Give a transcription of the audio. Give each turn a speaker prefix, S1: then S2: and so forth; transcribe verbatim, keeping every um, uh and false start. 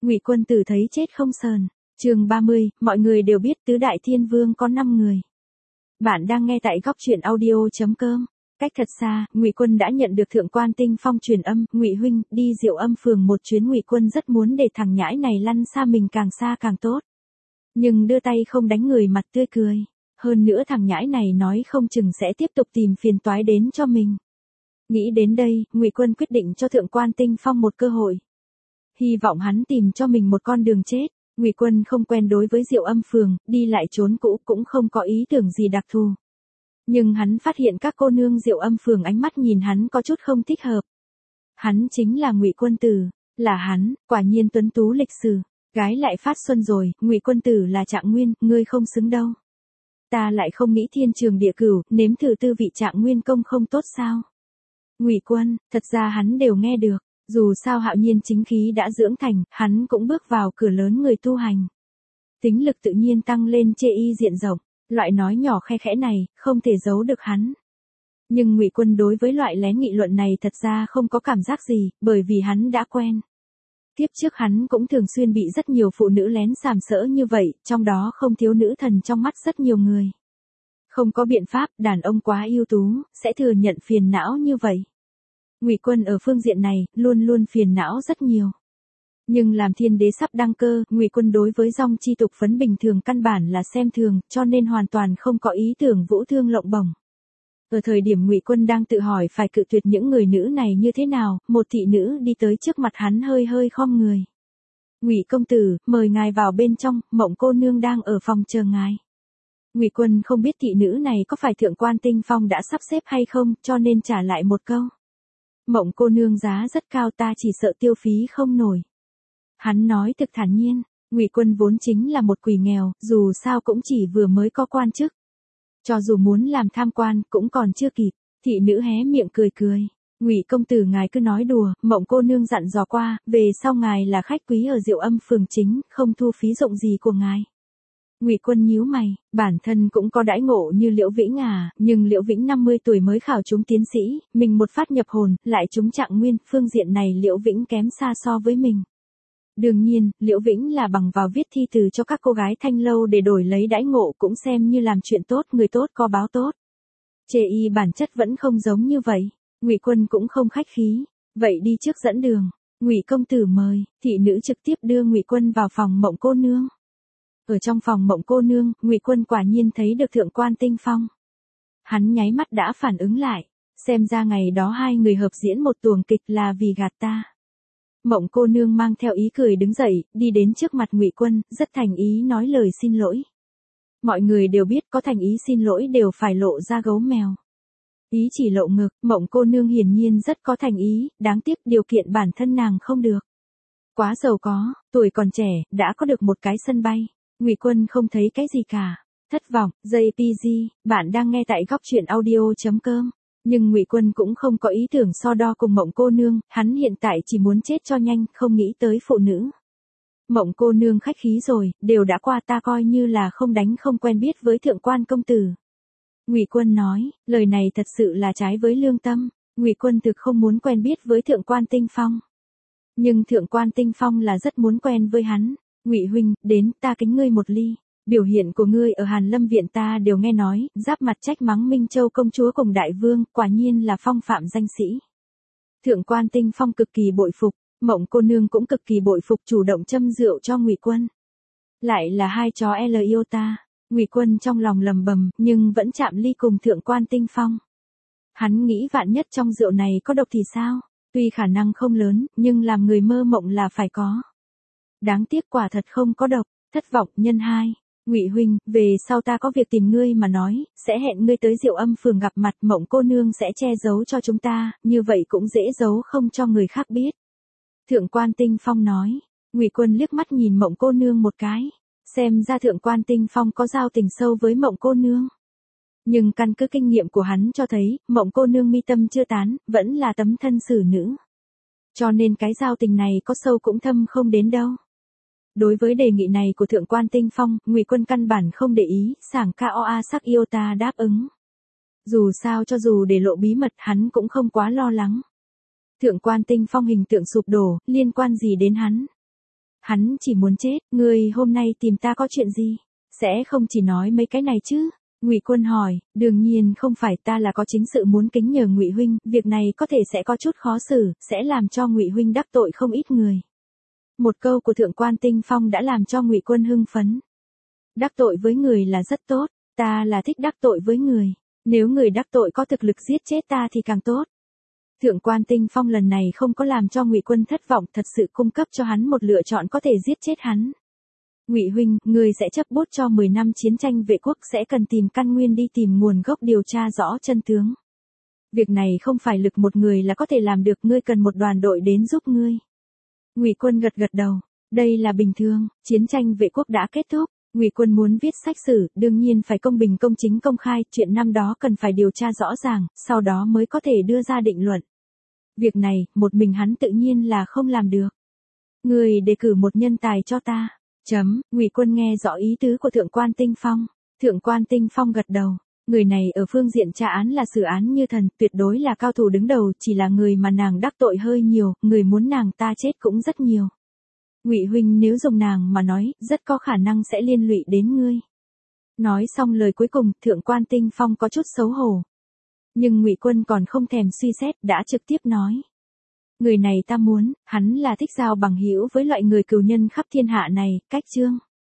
S1: Ngụy Quân Tử thấy chết không sờn. Chương ba mươi, mọi người đều biết tứ đại thiên vương có năm người. Bạn đang nghe tại góc truyện audio chấm com. Cách thật xa, Ngụy Quân đã nhận được Thượng Quan Tinh Phong truyền âm, "Ngụy huynh, đi Diệu Âm phường một chuyến." Ngụy Quân rất muốn để thằng nhãi này lăn xa mình càng xa càng tốt. Nhưng đưa tay không đánh người mặt tươi cười. Hơn nữa thằng nhãi này nói không chừng sẽ tiếp tục tìm phiền toái đến cho mình. Nghĩ đến đây, Ngụy Quân quyết định cho Thượng Quan Tinh Phong một cơ hội. Hy vọng hắn tìm cho mình một con đường chết. Ngụy Quân không quen đối với Diệu Âm phường, đi lại trốn cũ cũng không có ý tưởng gì đặc thù. Nhưng hắn phát hiện các cô nương Diệu Âm phường ánh mắt nhìn hắn có chút không thích hợp. Hắn chính là Ngụy Quân Tử, là hắn, quả nhiên tuấn tú lịch sử, gái lại phát xuân rồi. Ngụy Quân Tử là Trạng Nguyên, ngươi không xứng đâu. Ta lại không nghĩ thiên trường địa cửu, nếm thử tư vị Trạng Nguyên công không tốt sao? Ngụy Quân, thật ra hắn đều nghe được. Dù sao Hạo Nhiên chính khí đã dưỡng thành, hắn cũng bước vào cửa lớn người tu hành. Tính lực tự nhiên tăng lên chê y diện rộng, loại nói nhỏ khe khẽ này, không thể giấu được hắn. Nhưng Ngụy Quân đối với loại lén nghị luận này thật ra không có cảm giác gì, bởi vì hắn đã quen. Tiếp trước hắn cũng thường xuyên bị rất nhiều phụ nữ lén sàm sỡ như vậy, trong đó không thiếu nữ thần trong mắt rất nhiều người. Không có biện pháp, đàn ông quá ưu tú, sẽ thừa nhận phiền não như vậy. Ngụy Quân ở phương diện này, luôn luôn phiền não rất nhiều. Nhưng làm thiên đế sắp đăng cơ, Ngụy Quân đối với dòng chi tục phấn bình thường căn bản là xem thường, cho nên hoàn toàn không có ý tưởng vũ thương lộng bổng. Ở thời điểm Ngụy Quân đang tự hỏi phải cự tuyệt những người nữ này như thế nào, một thị nữ đi tới trước mặt hắn hơi hơi khom người. "Ngụy công tử, mời ngài vào bên trong, Mộng cô nương đang ở phòng chờ ngài." Ngụy Quân không biết thị nữ này có phải Thượng Quan Tinh Phong đã sắp xếp hay không, cho nên trả lại một câu. "Mộng cô nương giá rất cao, ta chỉ sợ tiêu phí không nổi." Hắn nói thực thản nhiên. Ngụy Quân vốn chính là một quỷ nghèo, dù sao cũng chỉ vừa mới có quan chức. Cho dù muốn làm tham quan, cũng còn chưa kịp. Thị nữ hé miệng cười cười. "Ngụy công tử ngài cứ nói đùa, Mộng cô nương dặn dò qua, về sau ngài là khách quý ở Diệu Âm phường chính, không thu phí dụng gì của ngài." Ngụy Quân nhíu mày, bản thân cũng có đãi ngộ như Liễu Vĩnh à, nhưng Liễu Vĩnh năm mươi tuổi mới khảo trúng tiến sĩ, mình một phát nhập hồn, lại trúng Trạng Nguyên, phương diện này Liễu Vĩnh kém xa so với mình. Đương nhiên, Liễu Vĩnh là bằng vào viết thi từ cho các cô gái thanh lâu để đổi lấy đãi ngộ cũng xem như làm chuyện tốt, người tốt có báo tốt. Chê y bản chất vẫn không giống như vậy. Ngụy Quân cũng không khách khí, "Vậy đi trước dẫn đường." "Ngụy công tử mời." Thị nữ trực tiếp đưa Ngụy Quân vào phòng Mộng cô nương. Ở trong phòng Mộng cô nương, Ngụy Quân quả nhiên thấy được Thượng Quan Tinh Phong. Hắn nháy mắt đã phản ứng lại, xem ra ngày đó hai người hợp diễn một tuồng kịch là vì gạt ta. Mộng cô nương mang theo ý cười đứng dậy, đi đến trước mặt Ngụy Quân, rất thành ý nói lời xin lỗi. Mọi người đều biết có thành ý xin lỗi đều phải lộ ra gấu mèo. Ý chỉ lộ ngực, Mộng cô nương hiển nhiên rất có thành ý, đáng tiếc điều kiện bản thân nàng không được. Quá giàu có, tuổi còn trẻ, đã có được một cái sân bay. Ngụy Quân không thấy cái gì cả. Thất vọng, jê pê giê, bạn đang nghe tại góc truyện audio chấm com. Nhưng Ngụy Quân cũng không có ý tưởng so đo cùng Mộng cô nương, hắn hiện tại chỉ muốn chết cho nhanh, không nghĩ tới phụ nữ. "Mộng cô nương khách khí rồi, đều đã qua, ta coi như là không đánh không quen biết với Thượng Quan công tử." Ngụy Quân nói, lời này thật sự là trái với lương tâm. Ngụy Quân thực không muốn quen biết với Thượng Quan Tinh Phong. Nhưng Thượng Quan Tinh Phong là rất muốn quen với hắn. "Ngụy huynh, đến, ta kính ngươi một ly. Biểu hiện của ngươi ở Hàn Lâm viện ta đều nghe nói, giáp mặt trách mắng Minh Châu công chúa cùng đại vương, quả nhiên là phong phạm danh sĩ." Thượng Quan Tinh Phong cực kỳ bội phục, Mộng cô nương cũng cực kỳ bội phục, chủ động châm rượu cho Ngụy Quân. Lại là hai chó L yêu ta. Ngụy Quân trong lòng lầm bầm, nhưng vẫn chạm ly cùng Thượng Quan Tinh Phong. Hắn nghĩ vạn nhất trong rượu này có độc thì sao? Tuy khả năng không lớn, nhưng làm người mơ mộng là phải có. Đáng tiếc quả thật không có độc. Thất vọng nhân hai. "Ngụy huynh, về sau ta có việc tìm ngươi mà nói, sẽ hẹn ngươi tới Diệu Âm phường gặp mặt, Mộng cô nương sẽ che giấu cho chúng ta, như vậy cũng dễ giấu không cho người khác biết." Thượng Quan Tinh Phong nói. Ngụy Quân liếc mắt nhìn Mộng cô nương một cái, xem ra Thượng Quan Tinh Phong có giao tình sâu với Mộng cô nương. Nhưng căn cứ kinh nghiệm của hắn cho thấy, Mộng cô nương mi tâm chưa tán, vẫn là tấm thân xử nữ. Cho nên cái giao tình này có sâu cũng thâm không đến đâu. Đối với đề nghị này của Thượng Quan Tinh Phong, Ngụy Quân căn bản không để ý, sảng ca oa sắc yêu ta đáp ứng. Dù sao cho dù để lộ bí mật hắn cũng không quá lo lắng. Thượng Quan Tinh Phong hình tượng sụp đổ, liên quan gì đến hắn? Hắn chỉ muốn chết, ngươi hôm nay tìm ta có chuyện gì? Sẽ không chỉ nói mấy cái này chứ? Ngụy Quân hỏi, đương nhiên không phải, ta là có chính sự muốn kính nhờ Ngụy huynh, việc này có thể sẽ có chút khó xử, sẽ làm cho Ngụy huynh đắc tội không ít người. Một câu của Thượng quan Tinh Phong đã làm cho Ngụy Quân hưng phấn. Đắc tội với người là rất tốt, ta là thích đắc tội với người, nếu người đắc tội có thực lực giết chết ta thì càng tốt. Thượng quan Tinh Phong lần này không có làm cho Ngụy Quân thất vọng, thật sự cung cấp cho hắn một lựa chọn có thể giết chết hắn. Ngụy huynh, người sẽ chấp bút cho mười năm chiến tranh vệ quốc, sẽ cần tìm căn nguyên đi tìm nguồn gốc, điều tra rõ chân tướng. Việc này không phải lực một người là có thể làm được, ngươi cần một đoàn đội đến giúp ngươi. Ngụy Quân gật gật đầu, đây là bình thường, chiến tranh vệ quốc đã kết thúc, Ngụy Quân muốn viết sách sử, đương nhiên phải công bình công chính công khai, chuyện năm đó cần phải điều tra rõ ràng, sau đó mới có thể đưa ra định luận. Việc này, một mình hắn tự nhiên là không làm được. Người đề cử một nhân tài cho ta. Chấm, Ngụy Quân nghe rõ ý tứ của Thượng quan Tinh Phong. Thượng quan Tinh Phong gật đầu. Người này ở phương diện tra án là xử án như thần, tuyệt đối là cao thủ đứng đầu, chỉ là người mà nàng đắc tội hơi nhiều, người muốn nàng ta chết cũng rất nhiều. Ngụy huynh nếu dùng nàng mà nói, rất có khả năng sẽ liên lụy đến ngươi. Nói xong lời cuối cùng, Thượng quan Tinh Phong có chút xấu hổ. Nhưng Ngụy Quân còn không thèm suy xét, đã trực tiếp nói. Người này ta muốn, hắn là thích giao bằng hữu với loại người cừu nhân khắp thiên hạ này, cách chương.